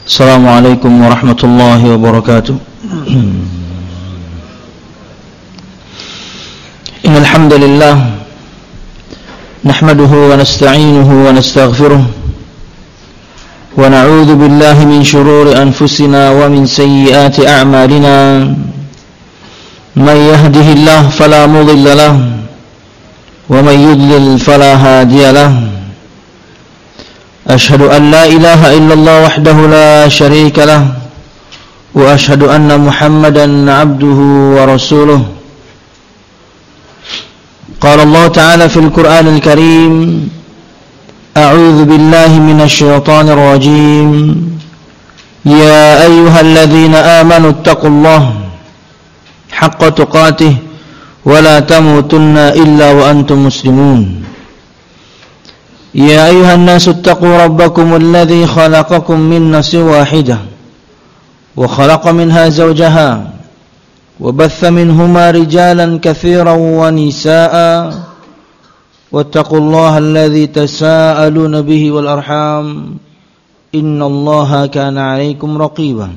Assalamualaikum warahmatullahi wabarakatuh. Innal hamdalillah nahmaduhu wa nasta'inuhu wa nastaghfiruh wa na'udzu billahi min shururi anfusina wa min sayyiati a'malina. Man yahdihillahu fala mudilla lahu wa man yudlil fala hadiya lahu. أشهد أن لا إله إلا الله وحده لا شريك له وأشهد أن محمدا عبده ورسوله. قال الله تعالى في القرآن الكريم: أعوذ بالله من الشيطان الرجيم. يا أيها الذين آمنوا اتقوا الله حق تقاته ولا تموتن إلا وأنتم مسلمون. يا أيها الناس اتقوا ربكم الذي خلقكم من نفس واحدة وخلق منها زوجها وبث منهما رجالا كثيرا ونساء واتقوا الله الذي تساءلون به والأرحام إن الله كان عليكم رقيبا.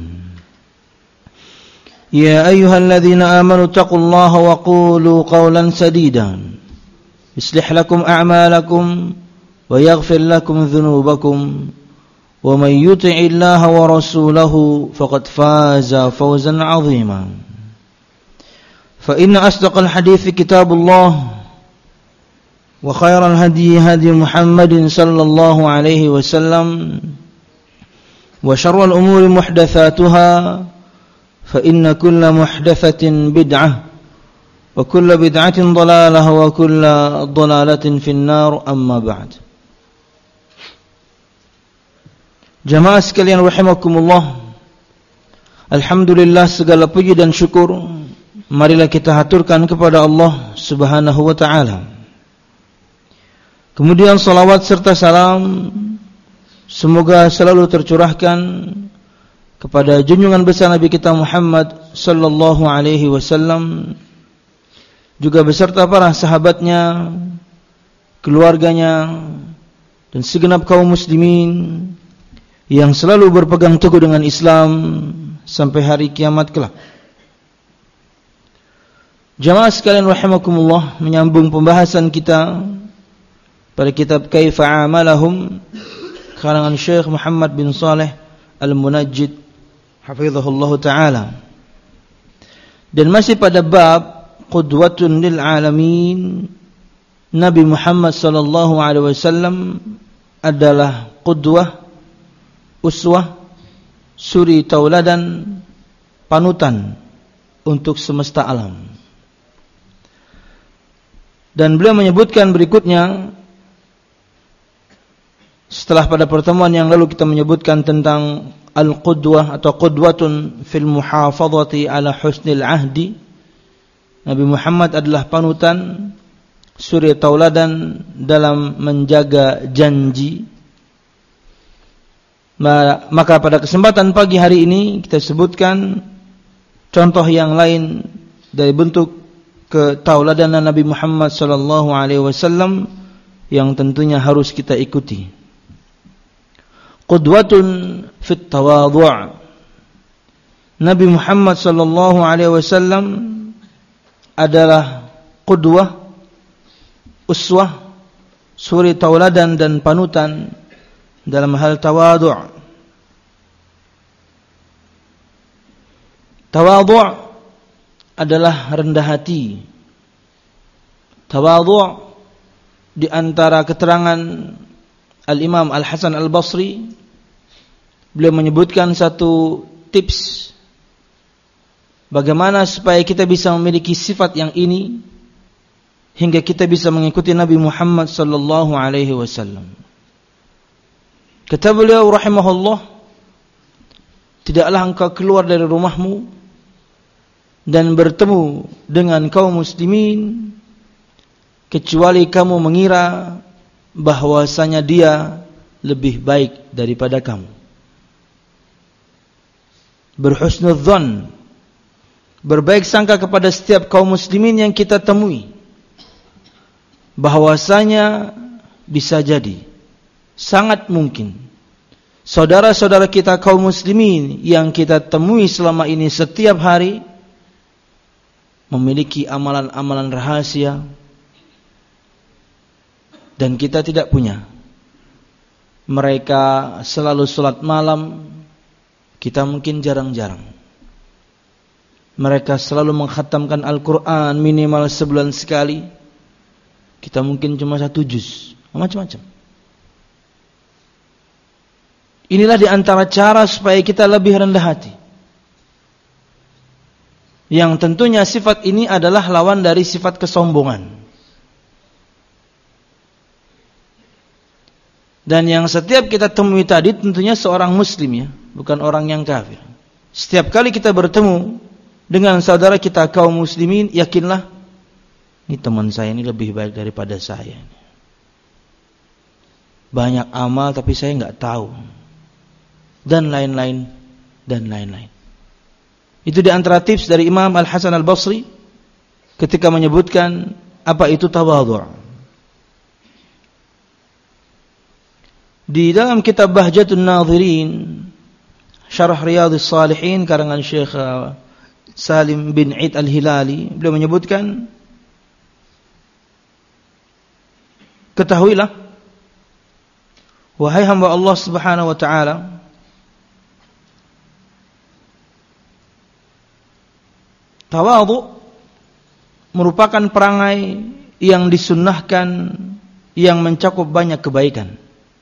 يا أيها الذين آمنوا اتقوا الله وقولوا قولا سديدا يصلح لكم أعمالكم ويغفر لكم ذنوبكم ومن يطع الله ورسوله فقد فاز فوزا عظيما. فإن أصدق الحديث كتاب الله وخير الهدي هدي محمد صلى الله عليه وسلم وشر الأمور محدثاتها فإن كل محدثة بدعة وكل بدعة ضلالة وكل ضلالة في النار. أما بعد. Jamaah sekalian rahimakumullah, alhamdulillah, segala puji dan syukur marilah kita haturkan kepada Allah Subhanahu wa ta'ala. Kemudian salawat serta salam semoga selalu tercurahkan kepada junjungan besar Nabi kita Muhammad sallallahu alaihi wasallam, juga beserta para sahabatnya, keluarganya, dan segenap kaum muslimin yang selalu berpegang teguh dengan Islam sampai hari kiamat kelak. Jamaah sekalian rahimakumullah, menyambung pembahasan kita pada kitab Kaifa Amalahum karangan Syekh Muhammad bin Saleh Al-Munajjid hafizahullah ta'ala, dan masih pada bab qudwatun lil alamin. Nabi Muhammad sallallahu alaihi wasallam adalah qudwah, uswah, suri tauladan, panutan untuk semesta alam. Dan beliau menyebutkan berikutnya, setelah pada pertemuan yang lalu kita menyebutkan tentang al-qudwah atau qudwatun fil muhafadhati ala husnil ahdi, Nabi Muhammad adalah panutan, suri tauladan dalam menjaga janji. Maka pada kesempatan pagi hari ini kita sebutkan contoh yang lain dari bentuk ketauladanan Nabi Muhammad sallallahu alaihi wasallam yang tentunya harus kita ikuti. Qudwatun fit tawadhu'. Nabi Muhammad sallallahu alaihi wasallam adalah qudwah, uswah, suri tauladan dan panutan dalam hal tawadhu'. Tawadhu' adalah rendah hati. Tawadhu' di antara keterangan Al-Imam Al-Hasan Al-Basri, beliau menyebutkan satu tips bagaimana supaya kita bisa memiliki sifat yang ini hingga kita bisa mengikuti Nabi Muhammad sallallahu alaihi wasallam. Kata beliau rahimahullah, tidaklah engkau keluar dari rumahmu dan bertemu dengan kaum muslimin kecuali kamu mengira bahwasanya dia lebih baik daripada kamu. Berhusnudzan, berbaik sangka kepada setiap kaum muslimin yang kita temui, bahwasanya bisa jadi, sangat mungkin saudara-saudara kita kaum muslimin yang kita temui selama ini setiap hari memiliki amalan-amalan rahasia dan kita tidak punya. Mereka selalu salat malam, kita mungkin jarang-jarang. Mereka selalu mengkhatamkan Al-Quran minimal sebulan sekali, kita mungkin cuma 1 juz, macam-macam. Inilah di antara cara supaya kita lebih rendah hati. Yang tentunya sifat ini adalah lawan dari sifat kesombongan. Dan yang setiap kita temui tadi tentunya seorang muslim ya, bukan orang yang kafir. Setiap kali kita bertemu dengan saudara kita kaum muslimin, yakinlah ini teman saya ini lebih baik daripada saya. Banyak amal tapi saya enggak tahu. Dan lain-lain dan lain-lain. Itu di antara tips dari Imam Al-Hasan Al-Basri ketika menyebutkan apa itu tawadhu'. Di dalam kitab Bahjatun Nadhirin Syarah Riyadhus Shalihin karangan Syekh Salim bin Eid Al-Hilali, beliau menyebutkan, ketahuilah wahai hamba Allah Subhanahu wa taala, tawadhu merupakan perangai yang disunnahkan yang mencakup banyak kebaikan.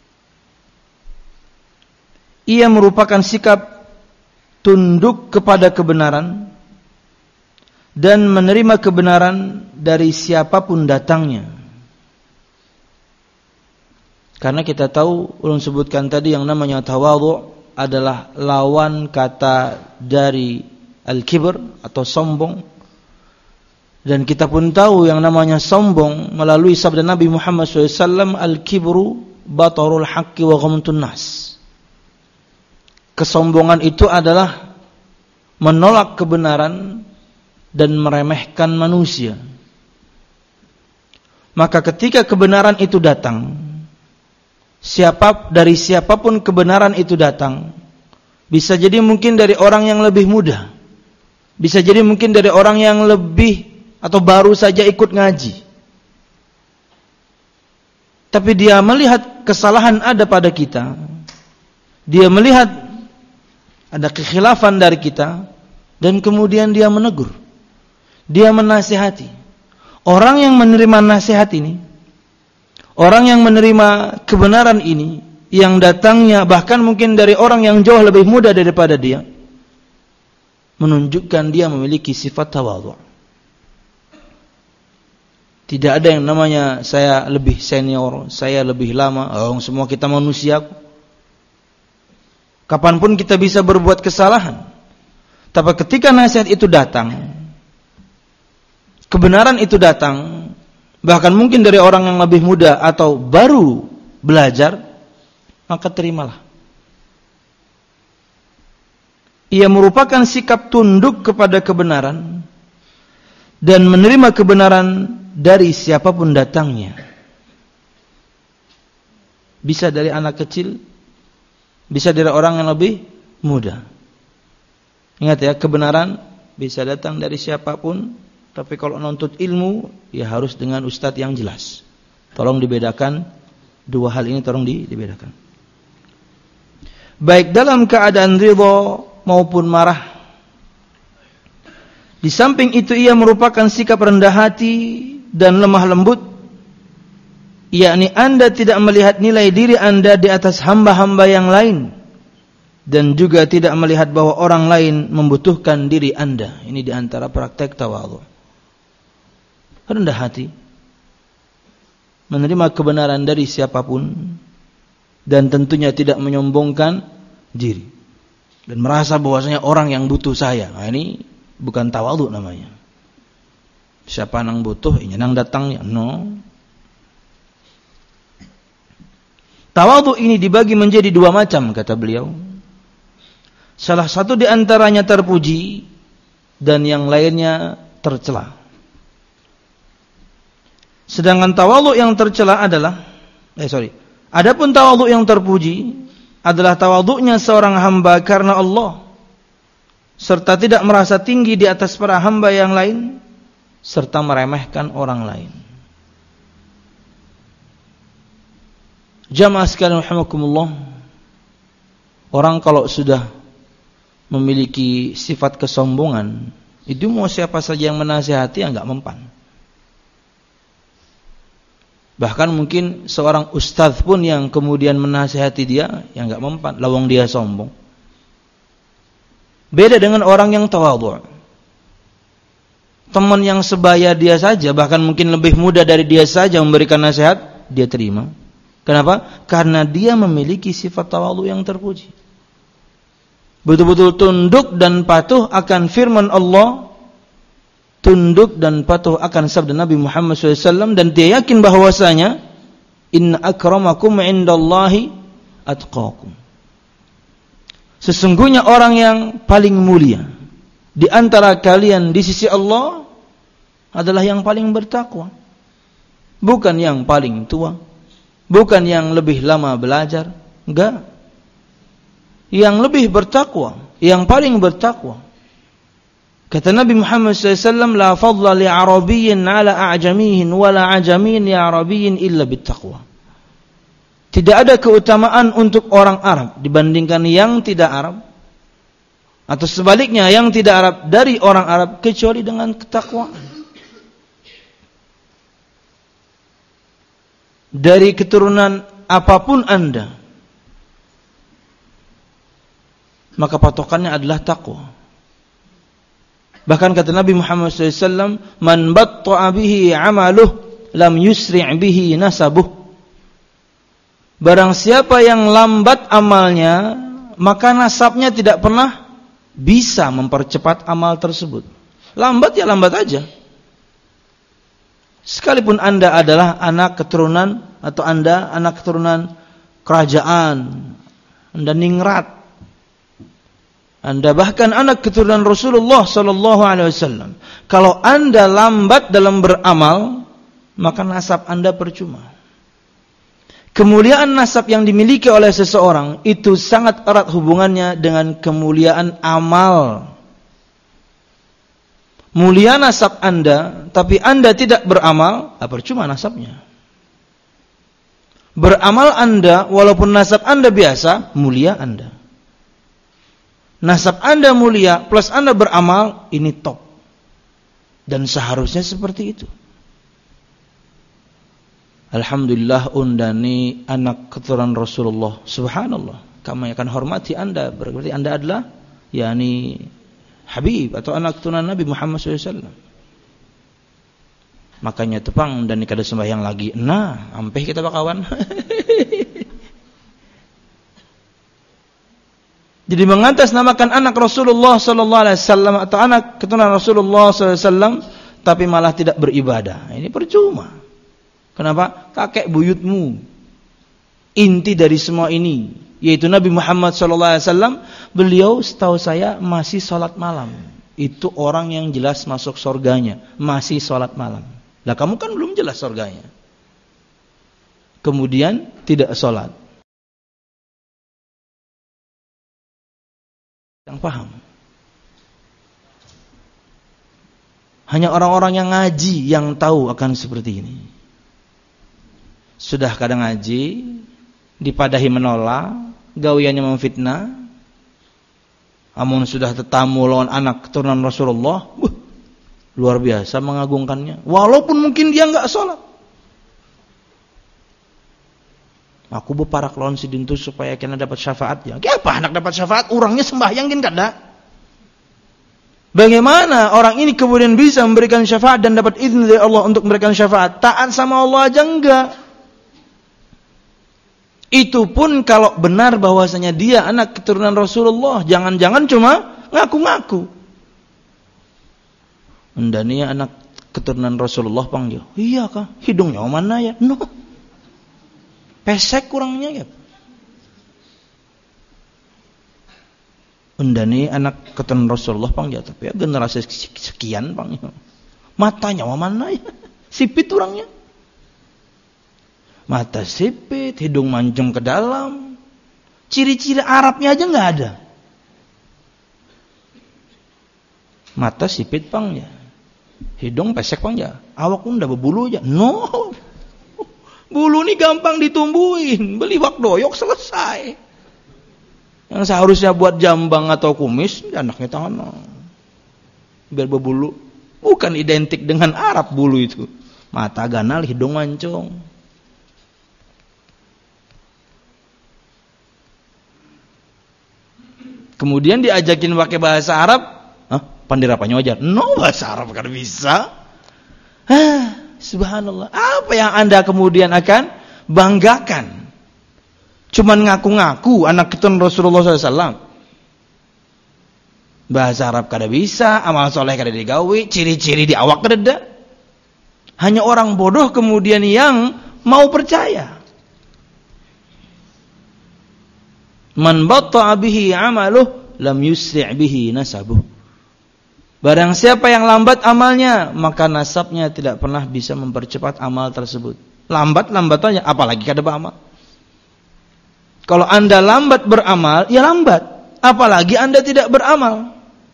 Ia merupakan sikap tunduk kepada kebenaran dan menerima kebenaran dari siapapun datangnya. Karena kita tahu, ulun sebutkan tadi yang namanya tawadhu adalah lawan kata dari al-kibr atau sombong. Dan kita pun tahu yang namanya sombong melalui sabda Nabi Muhammad SAW, al-kibru batarul haqqi wa ghamtun nas. Kesombongan itu adalah menolak kebenaran dan meremehkan manusia. Maka ketika kebenaran itu datang, dari siapapun kebenaran itu datang, bisa jadi mungkin dari orang yang lebih muda, bisa jadi mungkin dari orang yang lebih atau baru saja ikut ngaji, tapi dia melihat kesalahan ada pada kita, dia melihat ada kekhilafan dari kita, dan kemudian dia menegur, dia menasihati. Orang yang menerima nasihat ini, orang yang menerima kebenaran ini, yang datangnya bahkan mungkin dari orang yang jauh lebih muda daripada dia, menunjukkan dia memiliki sifat tawadhu'. Tidak ada yang namanya saya lebih senior, saya lebih lama, semua kita manusia. Kapanpun kita bisa berbuat kesalahan. Tapi ketika nasihat itu datang, kebenaran itu datang, bahkan mungkin dari orang yang lebih muda atau baru belajar, maka terimalah. Ia merupakan sikap tunduk kepada kebenaran dan menerima kebenaran dari siapapun datangnya. Bisa dari anak kecil, bisa dari orang yang lebih muda. Ingat ya, kebenaran bisa datang dari siapapun, tapi kalau nuntut ilmu, ya harus dengan ustadz yang jelas. Tolong dibedakan, dua hal ini tolong dibedakan. Baik dalam keadaan ridha maupun marah. Di samping itu ia merupakan sikap rendah hati dan lemah lembut, yakni Anda tidak melihat nilai diri Anda di atas hamba-hamba yang lain, dan juga tidak melihat bahwa orang lain membutuhkan diri Anda. Ini di antara praktek tawadhu. Rendah hati, menerima kebenaran dari siapapun, dan tentunya tidak menyombongkan diri dan merasa bahwasanya orang yang butuh saya. Nah, ini bukan tawadhu namanya. Siapa nang butuh, ini nang datangnya. No. Tawadhu ini dibagi menjadi dua macam, kata beliau. Salah satu di antaranya terpuji dan yang lainnya tercela. Sedangkan tawadhu yang tercela adalah adapun tawadhu yang terpuji adalah tawadhu'nya seorang hamba karena Allah, serta tidak merasa tinggi di atas para hamba yang lain, serta meremehkan orang lain. Jamaah sekalian rahimakumullah, orang kalau sudah memiliki sifat kesombongan, itu mau siapa saja yang menasihati enggak mempan. Bahkan mungkin seorang ustadz pun yang kemudian menasihati dia, yang enggak mempan, lawang dia sombong. Beda dengan orang yang tawadhu'. Teman yang sebaya dia saja, bahkan mungkin lebih muda dari dia saja memberikan nasihat, dia terima. Kenapa? Karena dia memiliki sifat tawadhu yang terpuji. Betul-betul tunduk dan patuh akan firman Allah, tunduk dan patuh akan sabda Nabi Muhammad SAW, dan dia yakin bahwasanya inna akramakum indallahi atqakum. Sesungguhnya orang yang paling mulia di antara kalian di sisi Allah adalah yang paling bertakwa. Bukan yang paling tua, bukan yang lebih lama belajar, enggak. Yang lebih bertakwa, yang paling bertakwa. Kata Nabi Muhammad SAW, la fadla li arabiyyin ala a'jamihin wa la ajamin li arabiyyin illa bittaqwa. Tidak ada keutamaan untuk orang Arab dibandingkan yang tidak Arab, atau sebaliknya yang tidak Arab dari orang Arab, kecuali dengan ketakwaan. Dari keturunan apapun Anda, maka patokannya adalah takwa. Bahkan kata Nabi Muhammad SAW, man batta'a bihi amaluh lam yusri' bihi nasabuh. Barang siapa yang lambat amalnya, maka nasabnya tidak pernah bisa mempercepat amal tersebut. Lambat ya lambat aja. Sekalipun Anda adalah anak keturunan, atau Anda anak keturunan kerajaan, Anda ningrat, Anda bahkan anak keturunan Rasulullah sallallahu alaihi wasallam, kalau Anda lambat dalam beramal, maka nasab Anda percuma. Kemuliaan nasab yang dimiliki oleh seseorang itu sangat erat hubungannya dengan kemuliaan amal. Mulia nasab Anda, tapi Anda tidak beramal, percuma nasabnya. Beramal Anda, walaupun nasab Anda biasa, mulia Anda. Nasab Anda mulia plus Anda beramal, ini top. Dan seharusnya seperti itu. Alhamdulillah undani anak keturunan Rasulullah. Subhanallah. Kami akan hormati Anda. Berarti Anda adalah yakni Habib atau anak keturunan Nabi Muhammad SAW. Makanya tepang dan kada sembahyang lagi. Nah, ampeh kita bakawan. Jadi mengatasnamakan anak Rasulullah sallallahu alaihi wasallam atau anak keturunan Rasulullah sallallahu alaihi wasallam tapi malah tidak beribadah. Ini percuma. Kenapa? Kakek buyutmu inti dari semua ini, yaitu Nabi Muhammad sallallahu alaihi wasallam, beliau setahu saya masih salat malam. Itu orang yang jelas masuk surganya, masih salat malam. Lah kamu kan belum jelas surganya. Kemudian tidak salat. Yang paham. Hanya orang-orang yang ngaji yang tahu akan seperti ini. Sudah kadang ngaji, dipadahi menolak, gawiannya memfitnah. Amun sudah tetamu lawan anak keturunan Rasulullah, luar biasa mengagungkannya. Walaupun mungkin dia enggak sholat. Aku beparak lawan si dintu supaya kena dapat syafaatnya. Kenapa anak dapat syafaat? Orangnya sembahyang kan kada. Bagaimana orang ini kemudian bisa memberikan syafaat dan dapat izin dari Allah untuk memberikan syafaat? Taat sama Allah aja enggak. Itu pun kalau benar bahwasanya dia anak keturunan Rasulullah. Jangan-jangan cuma ngaku-ngaku. Undania anak keturunan Rasulullah panggil. Iya kah? Hidungnya mana ya? No. Pesek kurangnya ya. Undani anak keturunan Rasulullah panggil, tapi ya generasi sekian panggil. Matanya mana ya? Sipit orangnya. Mata sipit, hidung mancung ke dalam. Ciri-ciri Arabnya aja nggak ada. Mata sipit pang ya, hidung pesek pang ya, awak pun udah berbulu aja. No, bulu ini gampang ditumbuhin, beli wak doyok selesai. Yang seharusnya buat jambang atau kumis, anaknya tangan biar berbulu. Bukan identik dengan Arab bulu itu. Mata ganal, hidung mancung. Kemudian diajakin pakai bahasa Arab, pandai rapanya wajar. No, bahasa Arab kan bisa. Subhanallah. Apa yang Anda kemudian akan banggakan? Cuman ngaku-ngaku anak keturunan Rasulullah SAW. Bahasa Arab kada bisa, amal soleh kada digawi, ciri-ciri di awak kada ada. Hanya orang bodoh kemudian yang mau percaya. Man batta'a bihi 'amaluh lam yusri' bihi nasabuh. Barang siapa yang lambat amalnya, maka nasabnya tidak pernah bisa mempercepat amal tersebut. Lambat aja, apalagi kada beramal. Kalau Anda lambat beramal, ya lambat. Apalagi Anda tidak beramal.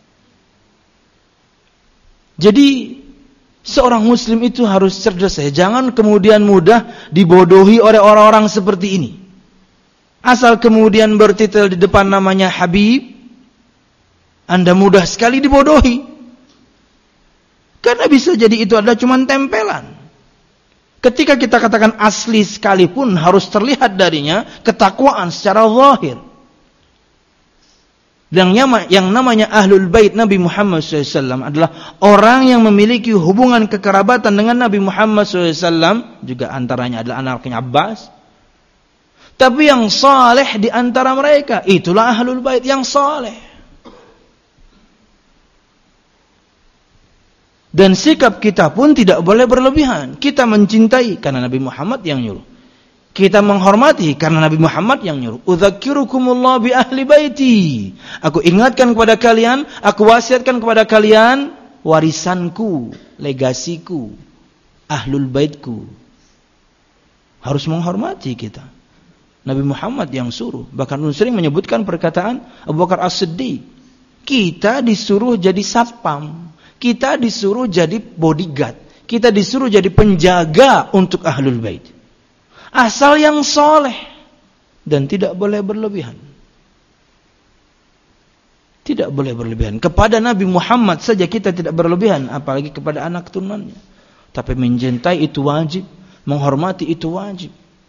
Jadi seorang muslim itu harus cerdas ya. Jangan kemudian mudah dibodohi oleh orang-orang seperti ini. Asal kemudian bertitel di depan namanya Habib, Anda mudah sekali dibodohi. Karena bisa jadi itu adalah cuma tempelan. Ketika kita katakan asli sekalipun harus terlihat darinya ketakwaan secara zahir. Yang namanya Ahlul Bait Nabi Muhammad SAW adalah orang yang memiliki hubungan kekerabatan dengan Nabi Muhammad SAW. Juga antaranya adalah anaknya Abbas. Tapi yang saleh di antara mereka, itulah Ahlul Bait yang saleh. Dan sikap kita pun tidak boleh berlebihan. Kita mencintai karena Nabi Muhammad yang nyuruh. Kita menghormati karena Nabi Muhammad yang nyuruh. Udzakirukumullah bi ahli baiti. Aku ingatkan kepada kalian, aku wasiatkan kepada kalian warisanku, legasiku, ahlul baitku. Harus menghormati kita. Nabi Muhammad yang suruh. Bahkan sering menyebutkan perkataan Abu Bakar As-Siddiq. Kita disuruh jadi satpam. Kita disuruh jadi bodyguard. Kita disuruh jadi penjaga untuk ahlul bait. Asal yang soleh. Dan tidak boleh berlebihan. Tidak boleh berlebihan. Kepada Nabi Muhammad saja kita tidak berlebihan. Apalagi kepada anak keturunannya. Tapi mencintai itu wajib. Menghormati itu wajib.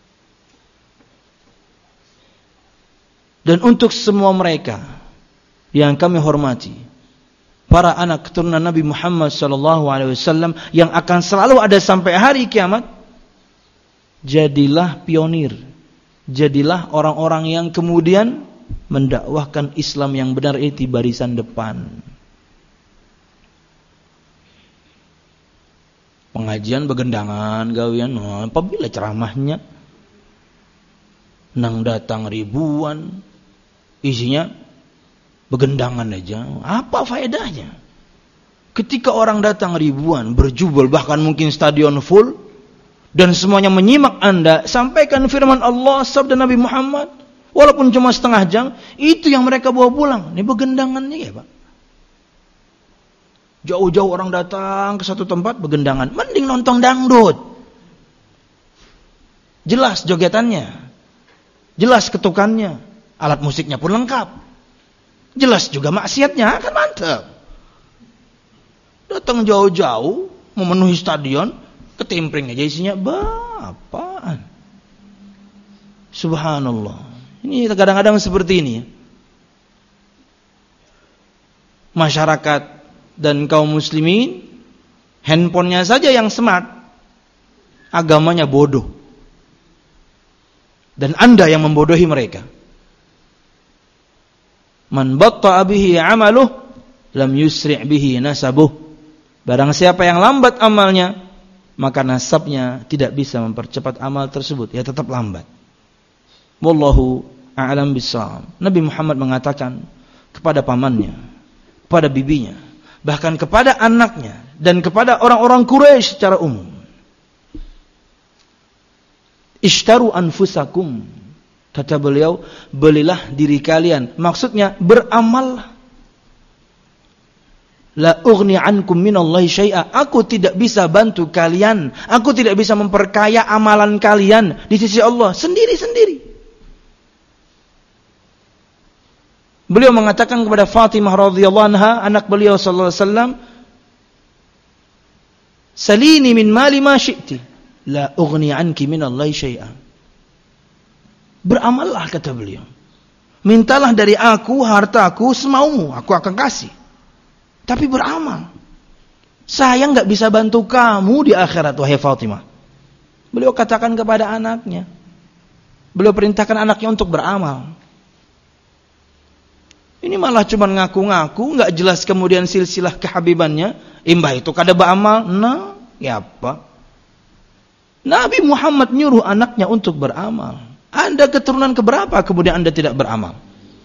Dan untuk semua mereka yang kami hormati, para anak keturunan Nabi Muhammad SAW yang akan selalu ada sampai hari kiamat, jadilah pionir, jadilah orang-orang yang kemudian mendakwahkan Islam yang benar itu di barisan depan. Pengajian begendangan gawian, apabila ceramahnya nang datang ribuan, isinya begendangan aja, apa faedahnya? Ketika orang datang ribuan, berjubel, bahkan mungkin stadion full, dan semuanya menyimak Anda, sampaikan firman Allah, sabda Nabi Muhammad, walaupun cuma setengah jam, itu yang mereka bawa pulang. Ini begendangannya ya Pak. Jauh-jauh orang datang ke satu tempat, begendangan. Mending nonton dangdut. Jelas jogetannya, jelas ketukannya, alat musiknya pun lengkap. Jelas juga maksiatnya, kan mantap. Datang jauh-jauh, memenuhi stadion, ketimpring aja isinya, apaan? Subhanallah. Ini kadang-kadang seperti ini. Masyarakat dan kaum muslimin, handphonenya saja yang smart, agamanya bodoh. Dan Anda yang membodohi mereka. Man batta'a bihi 'amaluh lam yusri' bihi nasabuh. Barang siapa yang lambat amalnya, maka nasabnya tidak bisa mempercepat amal tersebut, ya tetap lambat. Wallahu a'lam bissawab. Nabi Muhammad mengatakan kepada pamannya, kepada bibinya, bahkan kepada anaknya dan kepada orang-orang Quraisy secara umum. Ishtaru anfusakum Kata beliau, belilah diri kalian. Maksudnya beramallah. La ughni ankum minallahi syai'a. Aku tidak bisa bantu kalian. Aku tidak bisa memperkaya amalan kalian di sisi Allah sendiri-sendiri. Beliau mengatakan kepada Fatimah radhiyallahu anha, anak beliau sallallahu alaihi wasallam, "Salini min mali ma syi'ti, la ughni anki minallahi syai'a." Beramallah, kata beliau. Mintalah dari aku hartaku semaumu, aku akan kasih. Tapi beramal. Saya enggak bisa bantu kamu di akhirat, wahai Fatimah. Beliau katakan kepada anaknya. Beliau perintahkan anaknya untuk beramal. Ini malah cuma ngaku-ngaku, enggak jelas kemudian silsilah kehabibannya. Imbah itu kada beramal. Nah, ya apa? Nabi Muhammad nyuruh anaknya untuk beramal. Anda keturunan keberapa kemudian Anda tidak beramal?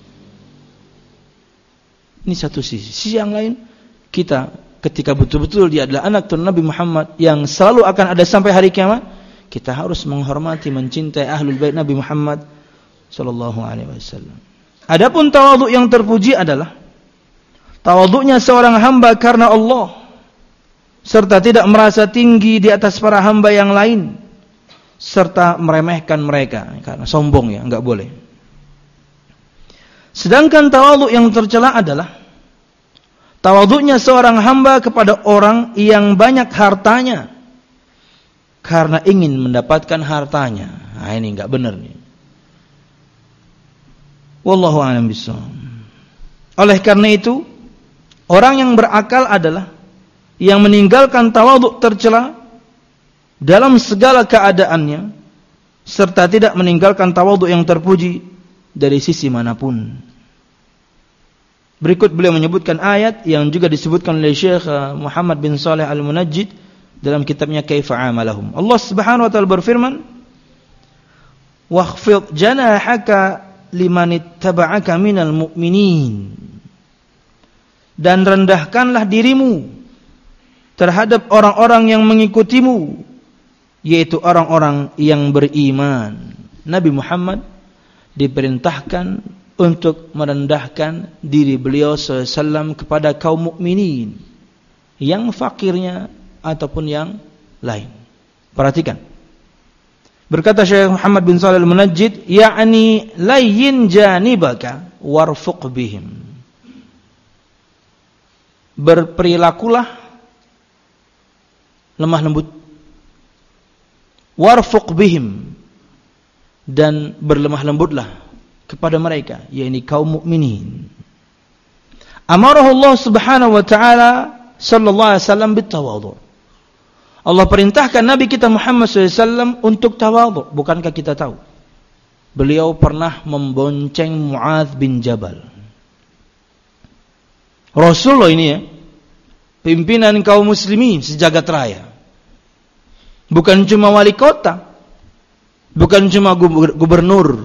Ini satu sisi. Sisi yang lain, kita ketika betul-betul dia adalah anak turun Nabi Muhammad yang selalu akan ada sampai hari kiamat, kita harus menghormati, mencintai ahlul bait Nabi Muhammad sallallahu alaihi wasallam. Adapun tawadhu yang terpuji adalah tawadhunya seorang hamba karena Allah, serta tidak merasa tinggi di atas para hamba yang lain, serta meremehkan mereka karena sombong, ya, enggak boleh. Sedangkan tawadhu yang tercela adalah tawadhunya seorang hamba kepada orang yang banyak hartanya karena ingin mendapatkan hartanya. Nah, ini enggak benar nih. Wallahu a'lam bishawab. Oleh karena itu, orang yang berakal adalah yang meninggalkan tawadhu tercela dalam segala keadaannya, serta tidak meninggalkan tawadhu yang terpuji dari sisi manapun. Berikut beliau menyebutkan ayat yang juga disebutkan oleh Syekh Muhammad bin Shalih Al-Munajjid dalam kitabnya Kaifa Amalahum. Allah Subhanahu wa taala berfirman, "Wakhfid janahaka limanittaba'aka minal mu'minin." Dan rendahkanlah dirimu terhadap orang-orang yang mengikutimu, yaitu orang-orang yang beriman. Nabi Muhammad diperintahkan untuk merendahkan diri beliau SAW kepada kaum mukminin, yang fakirnya ataupun yang lain. Perhatikan. Berkata Syekh Muhammad bin Shalih Al-Munajjid, "Ya'ni layyin janibaka warfuq bihim." Berperilakulah lemah lembut, warfuq bihim, dan berlemah lembutlah kepada mereka, yakni kaum mukminin. Amarahu Allah Subhanahu wa taala sallallahu alaihi wasallam bitawadhu. Allah perintahkan Nabi kita Muhammad SAW untuk tawadhu. Bukankah kita tahu beliau pernah membonceng Mu'adz bin Jabal? Rasulullah ini, ya, pimpinan kaum muslimin sejagat raya. Bukan cuma wali kota, bukan cuma gubernur,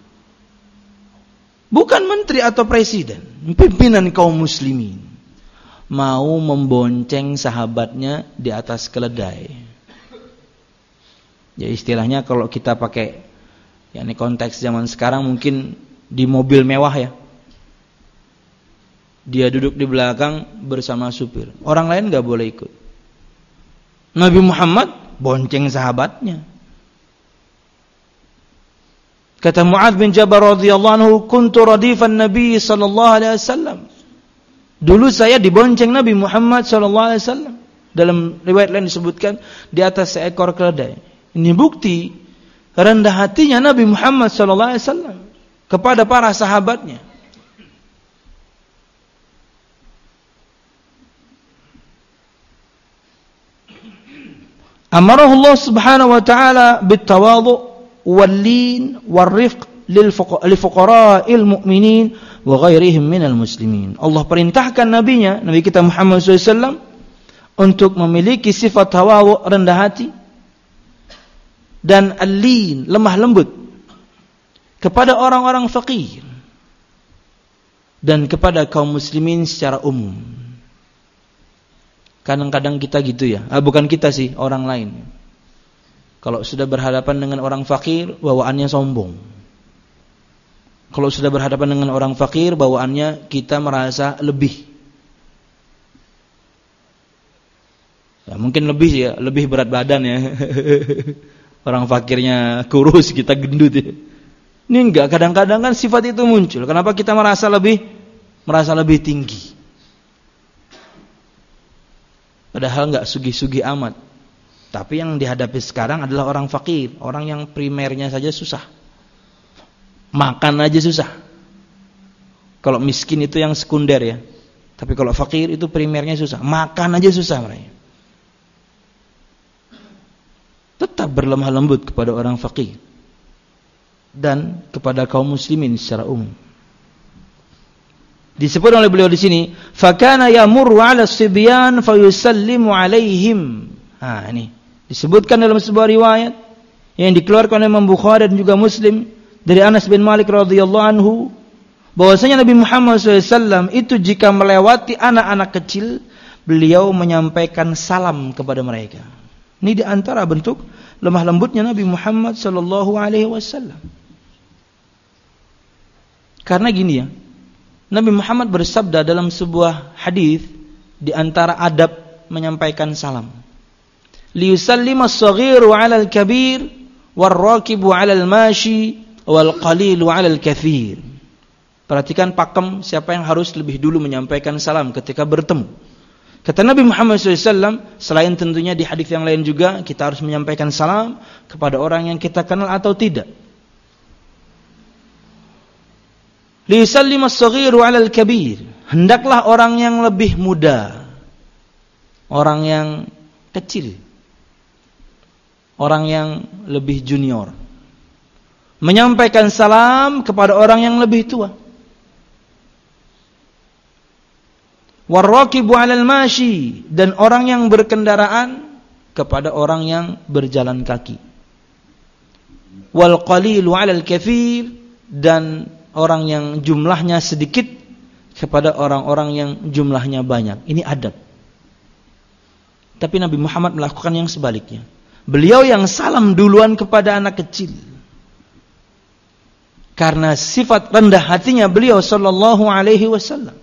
bukan menteri atau presiden, pimpinan kaum muslimin mau membonceng sahabatnya di atas keledai. Ya, istilahnya kalau kita pakai, ya, ini konteks zaman sekarang mungkin di mobil mewah, ya. Dia duduk di belakang bersama supir. Orang lain enggak boleh ikut. Nabi Muhammad bonceng sahabatnya. Kata Mu'adz bin Jabal radhiyallahu anhu, "Kuntu radifan Nabi sallallahu alaihi wasallam." Dulu saya dibonceng Nabi Muhammad sallallahu alaihi wasallam. Dalam riwayat lain disebutkan di atas seekor keledai. Ini bukti rendah hatinya Nabi Muhammad sallallahu alaihi wasallam kepada para sahabatnya. Amarahu Allah Subhanahu wa taala bitawadhu wal-lin war-rifq lil fuqara'il mu'minin wa ghairihim minal muslimin. Allah perintahkan nabinya, Nabi kita Muhammad SAW, untuk memiliki sifat tawadhu, rendah hati, dan al-lin, lemah lembut kepada orang-orang fakir dan kepada kaum muslimin secara umum. Kadang-kadang kita gitu, ya. Bukan kita sih, orang lain. Kalau sudah berhadapan dengan orang fakir, bawaannya sombong. Kalau sudah berhadapan dengan orang fakir, bawaannya kita merasa lebih. Ya, mungkin lebih ya, lebih berat badan ya. Orang fakirnya kurus, kita gendut ya. Ini enggak, kadang-kadang kan sifat itu muncul. Kenapa kita merasa lebih tinggi? Padahal enggak sugih-sugih amat. Tapi yang dihadapi sekarang adalah orang fakir, orang yang primernya saja susah. Makan aja susah. Kalau miskin itu yang sekunder ya. Tapi kalau fakir itu primernya susah. Makan aja susah mereka. Tetap berlemah lembut kepada orang fakir dan kepada kaum muslimin secara umum. Disebut oleh beliau di sini, fakana yamurru 'ala as-sibyan fayusallimu 'alaihim. Ini disebutkan dalam sebuah riwayat yang dikeluarkan oleh Imam Bukhari dan juga Muslim dari Anas bin Malik radhiyallahu anhu, bahwasanya Nabi Muhammad SAW itu jika melewati anak-anak kecil, beliau menyampaikan salam kepada mereka. Ini di antara bentuk lemah lembutnya Nabi Muhammad sallallahu alaihi wasallam. Karena gini ya, Nabi Muhammad bersabda dalam sebuah hadis, di antara adab menyampaikan salam, liyusallima as-saghiru 'alal kabir war-rakibu 'alal mashi wal qalilu 'alal katsir. Perhatikan pakem siapa yang harus lebih dulu menyampaikan salam ketika bertemu. Kata Nabi Muhammad SAW, selain tentunya di hadis yang lain juga, kita harus menyampaikan salam kepada orang yang kita kenal atau tidak. Liyusallim as-saghiru 'alal kabir. Hendaklah orang yang lebih muda, orang yang kecil, orang yang lebih junior, menyampaikan salam kepada orang yang lebih tua. Warrakibu 'alal mashi, dan orang yang berkendaraan kepada orang yang berjalan kaki. Wal qalilu 'alal katsir, dan orang yang jumlahnya sedikit kepada orang-orang yang jumlahnya banyak. Ini adab. Tapi Nabi Muhammad melakukan yang sebaliknya. Beliau yang salam duluan kepada anak kecil. Karena sifat rendah hatinya beliau sallallahu alaihi wasallam.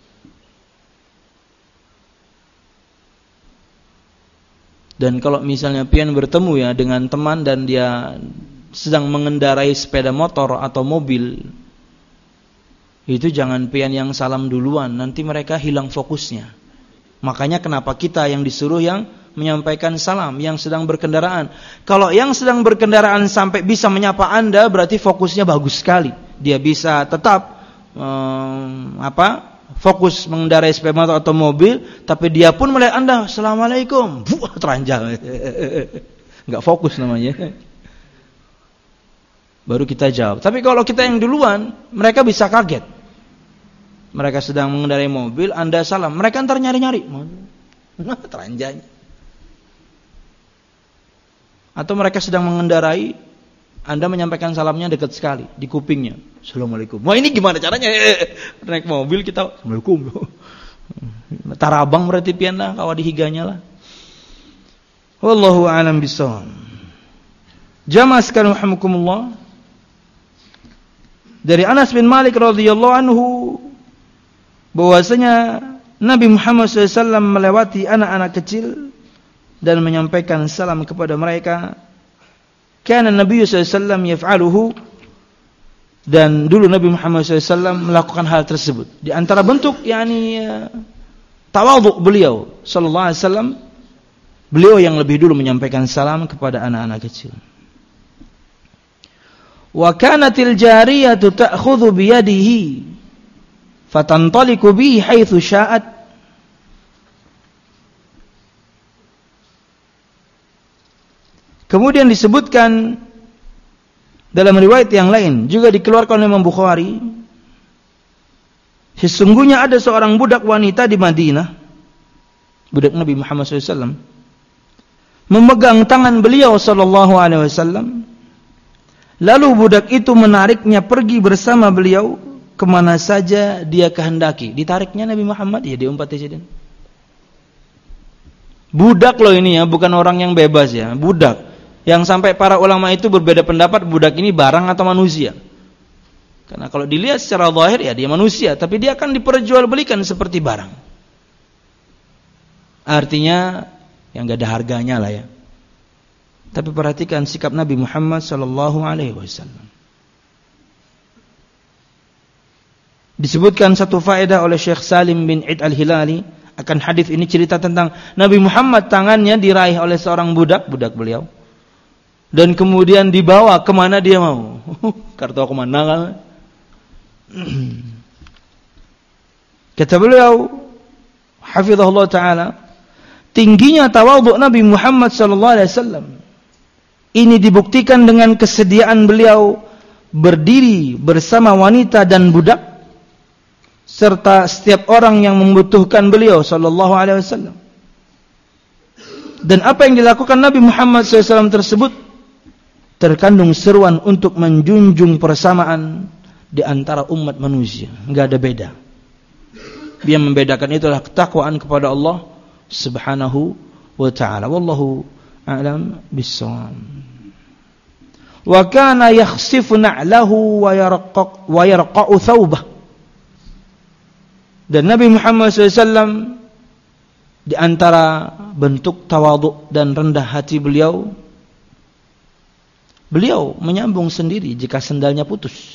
Dan kalau misalnya pian bertemu ya dengan teman dan dia sedang mengendarai sepeda motor atau mobil, itu jangan pian yang salam duluan, nanti mereka hilang fokusnya. Makanya kenapa kita yang disuruh yang menyampaikan salam, yang sedang berkendaraan. Kalau yang sedang berkendaraan sampai bisa menyapa Anda, berarti fokusnya bagus sekali. Dia bisa tetap fokus mengendarai sepeda motor atau mobil, tapi dia pun melihat Anda, Assalamualaikum, teranjang, nggak fokus namanya. Baru kita jawab. Tapi kalau kita yang duluan, mereka bisa kaget. Mereka sedang mengendarai mobil, Anda salam, mereka ntar nyari-nyari, teranjang. Atau mereka sedang mengendarai, Anda menyampaikan salamnya dekat sekali di kupingnya, Assalamualaikum. Wah, ini gimana caranya? Naik mobil kita Assalamualaikum. Tarabang berarti pian lah, kawa dihiganya lah. Wallahu a'lam bishawab. Jamaah sekalian rahimakumullah. Dari Anas bin Malik radhiyallahu anhu, bahwasanya Nabi Muhammad SAW melewati anak-anak kecil dan menyampaikan salam kepada mereka. Kana Nabi SAW yaf'aluhu, dan dulu Nabi Muhammad SAW melakukan hal tersebut. Di antara bentuk tawadhu beliau sallallahu alaihi wasallam, beliau yang lebih dulu menyampaikan salam kepada anak-anak kecil. Wa kanatil jariyatu ta'khudhu bi yadihi fatantaliqu bihi haitsu sya'at. Kemudian disebutkan dalam riwayat yang lain, juga dikeluarkan oleh Imam Bukhari, sesungguhnya ada seorang budak wanita di Madinah, budak Nabi Muhammad SAW, memegang tangan beliau sallallahu alaihi wasallam. Lalu budak itu menariknya pergi bersama beliau kemana saja dia kehendaki. Ditariknya Nabi Muhammad, ya diumpat di. Budak loh ini ya, bukan orang yang bebas ya, budak. Yang sampai para ulama itu berbeda pendapat, budak ini barang atau manusia. Karena kalau dilihat secara zahir ya dia manusia, tapi dia akan diperjualbelikan seperti barang. Artinya yang enggak ada harganya lah ya. Tapi perhatikan sikap Nabi Muhammad sallallahu alaihi wasallam. Disebutkan satu faedah oleh Syekh Salim bin Id Al-Hilali akan hadis ini, cerita tentang Nabi Muhammad tangannya diraih oleh seorang budak beliau. Dan kemudian dibawa kemana dia mau. Kartu kemana kan? Kata beliau, hafizahullah ta'ala, tingginya tawadhu Nabi Muhammad sallallahu alaihi wasallam ini dibuktikan dengan kesediaan beliau berdiri bersama wanita dan budak serta setiap orang yang membutuhkan beliau sallallahu alaihi wasallam. Dan apa yang dilakukan Nabi Muhammad SAW tersebut terkandung seruan untuk menjunjung persamaan di antara umat manusia, enggak ada beda. Yang membedakan itulah ketakwaan kepada Allah Subhanahu wa ta'ala. Wallahu a'lam bis-shawab. Wa kana yakhsifu na'lahu wa yarqa'u thawbah. Dan Nabi Muhammad SAW di antara bentuk tawadhu dan rendah hati beliau menyambung sendiri jika sendalnya putus.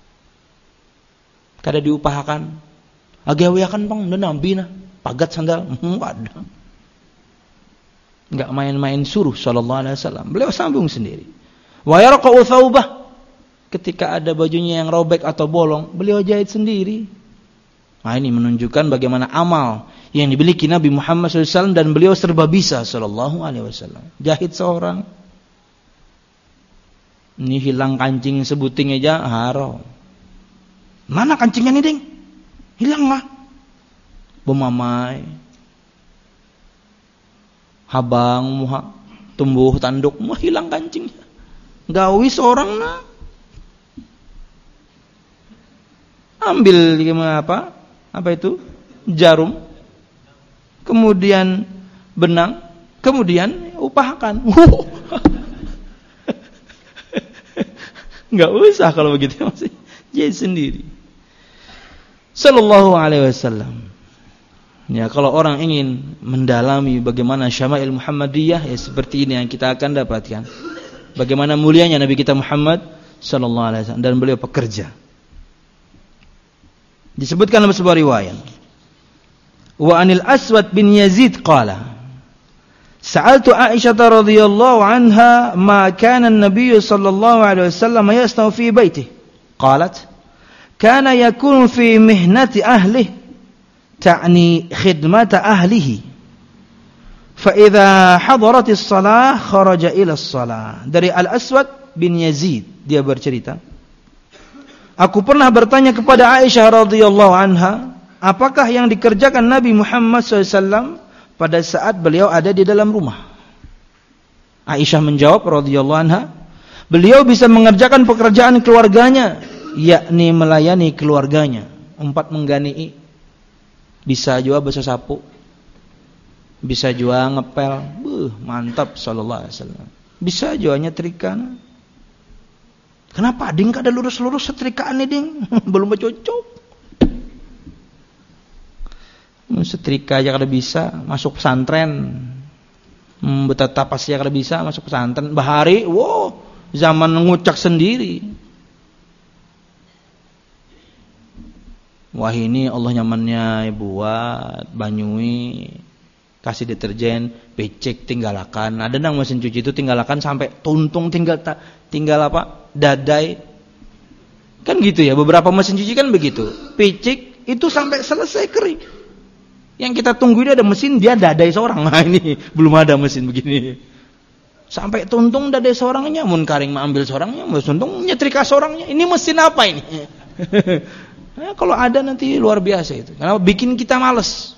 Kada diupahakan. Agawiakan bang, dan nabi na pagat sandal. Ada. Enggak main-main suruh sallallahu alaihi wasallam. Beliau sambung sendiri. Wa yarqa'u thawbah. Ketika ada bajunya yang robek atau bolong, beliau jahit sendiri. Nah, ini menunjukkan bagaimana amal yang dimiliki Nabi Muhammad SAW dan beliau serba bisa sallallahu alaihi wasallam. Jahit seorang. Ini hilang kancing sebuting aja haram. Mana kancingnya nih, Ding? Hilang lah. Bomamai. Habang muha tumbuh tanduk mah hilang kancingnya. Gawi seorang na. Ambil apa? Apa itu? Jarum. Kemudian benang, kemudian upahkan. Enggak usah kalau begitu masih jadi sendiri. Sallallahu alaihi wasallam. Ya, kalau orang ingin mendalami bagaimana syama'il Muhammadiyah, ya seperti ini yang kita akan dapatkan. Bagaimana mulianya Nabi kita Muhammad sallallahu alaihi wasallam, dan beliau pekerja. Disebutkan dalam sebuah riwayat. Wa anil Aswad bin Yazid qala, Sa'altu Aisyah radhiyallahu anha ma kana an-nabiy sallallahu alaihi wasallam yasna'u fi baitihi. Qalat, kana yakunu fi mihnati ahlihi, ta'ni khidmata ahlihi. Fa idza hadaratis shalah kharaja ila shalah. Dari Al-Aswad bin Yazid, dia bercerita, aku pernah bertanya kepada Aisyah radhiyallahu anha, apakah yang dikerjakan Nabi Muhammad SAW pada saat beliau ada di dalam rumah? Aisyah menjawab radhiyallahu anha, beliau bisa mengerjakan pekerjaan keluarganya, yakni melayani keluarganya. 4 menggani, bisa juga basuh sapu, bisa juga ngepel, mantap sallallahu alaihi wasallam. Bisa juga nyetrika. Kenapa ding kada lurus-lurus setrikaan nih ding? Belum cocok. Setrika aja kada bisa, masuk pesantren. Betata pas ya kada bisa, masuk pesantren. Bahari, wow, zaman ngucak sendiri. Wah ini Allah nyamannya buat banyui, kasih deterjen, becek tinggalakan. Ada nang mesin cuci itu tinggalakan sampai tuntung, tinggal apa? Dadai. Kan gitu ya, beberapa mesin cuci kan begitu. Becek itu sampai selesai kering. Yang kita tunggu ini ada mesin dia dadai seorang. Nah ini belum ada mesin begini. Sampai tuntung dadai seorangnya, mun karing ambil seorangnya, mun tuntung nyetrika seorangnya. Ini mesin apa ini? Nah, kalau ada nanti luar biasa itu. Karena bikin kita malas.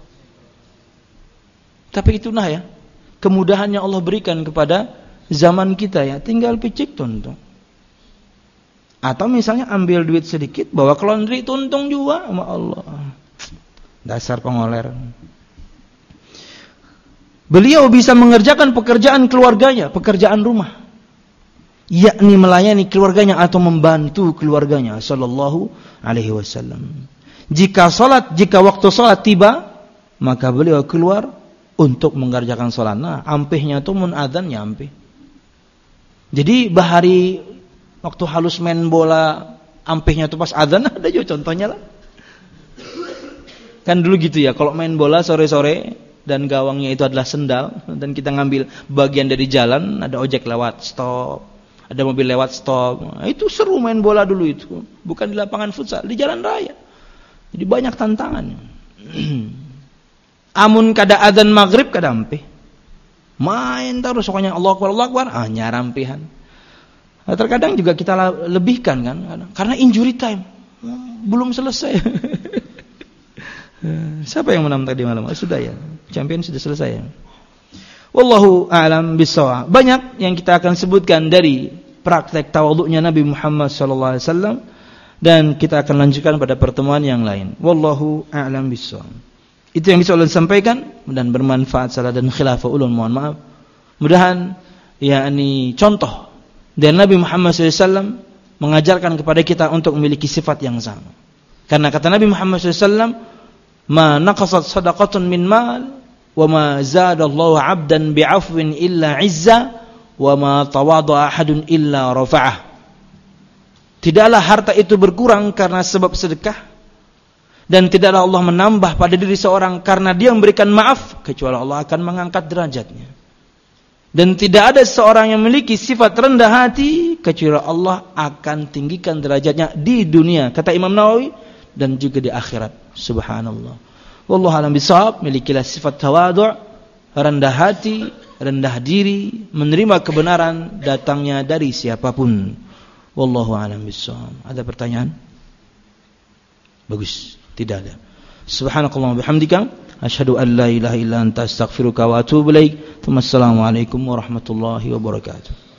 Tapi itulah ya, kemudahannya Allah berikan kepada zaman kita ya. Tinggal picik tuntung. Atau misalnya ambil duit sedikit, bawa ke laundry tuntung juga. Ya Allah. Dasar pengoler. Beliau bisa mengerjakan pekerjaan keluarganya, pekerjaan rumah. yakni melayani keluarganya atau membantu keluarganya sallallahu alaihi wasallam. Jika waktu salat tiba, maka beliau keluar untuk mengerjakan salat. Nah, ampihnya itu mun adzan nyampe. Jadi bahari waktu halus main bola, ampihnya itu pas adzan, ada juga contohnya lah. Kan dulu gitu ya, kalau main bola sore-sore dan gawangnya itu adalah sendal dan kita ngambil bagian dari jalan, ada ojek lewat stop, ada mobil lewat stop. Nah, itu seru main bola dulu itu. Bukan di lapangan futsal, di jalan raya. Jadi banyak tantangan. Amun kada adzan maghrib kada ampih. Main terus pokoknya Allah Akbar, nyarampihan. Nah, terkadang juga kita lebihkan kan, karena injury time. Belum selesai. Siapa yang menang tadi malam? Sudah ya. Champion sudah selesai ya. Wallahu a'lam bissawab. Banyak yang kita akan sebutkan dari praktek tawadhu'nya Nabi Muhammad sallallahu alaihi wasallam dan kita akan lanjutkan pada pertemuan yang lain. Wallahu a'lam bissawab. Itu yang bisa ulun sampaikan dan bermanfaat salah dan khilafah ulun, mohon maaf. Mudahan yakni contoh dari Nabi Muhammad sallallahu alaihi wasallam mengajarkan kepada kita untuk memiliki sifat yang sama. Karena kata Nabi Muhammad sallallahu alaihi wasallam, "Ma naqasat shadaqatun min mal wa ma zadallahu 'abdan bi'afwin illa 'izza wa ma tawadda'a ahadun illa rafa'ah." Tidaklah harta itu berkurang karena sebab sedekah dan tidaklah Allah menambah pada diri seorang karena dia memberikan maaf kecuali Allah akan mengangkat derajatnya. Dan tidak ada seorang yang memiliki sifat rendah hati kecuali Allah akan tinggikan derajatnya di dunia, kata Imam Nawawi, dan juga di akhirat. Subhanallah. Wallahu a'lam bishawab. Milikilah sifat tawadhu', rendah hati, rendah diri, menerima kebenaran datangnya dari siapapun. Wallahu a'lam bishawab. Ada pertanyaan? Bagus. Tidak ada. Subhanakallahumma bihamdika asyhadu an la ilaha illa anta astaghfiruka wa atubu ilaik. Assalamualaikum warahmatullahi wabarakatuh.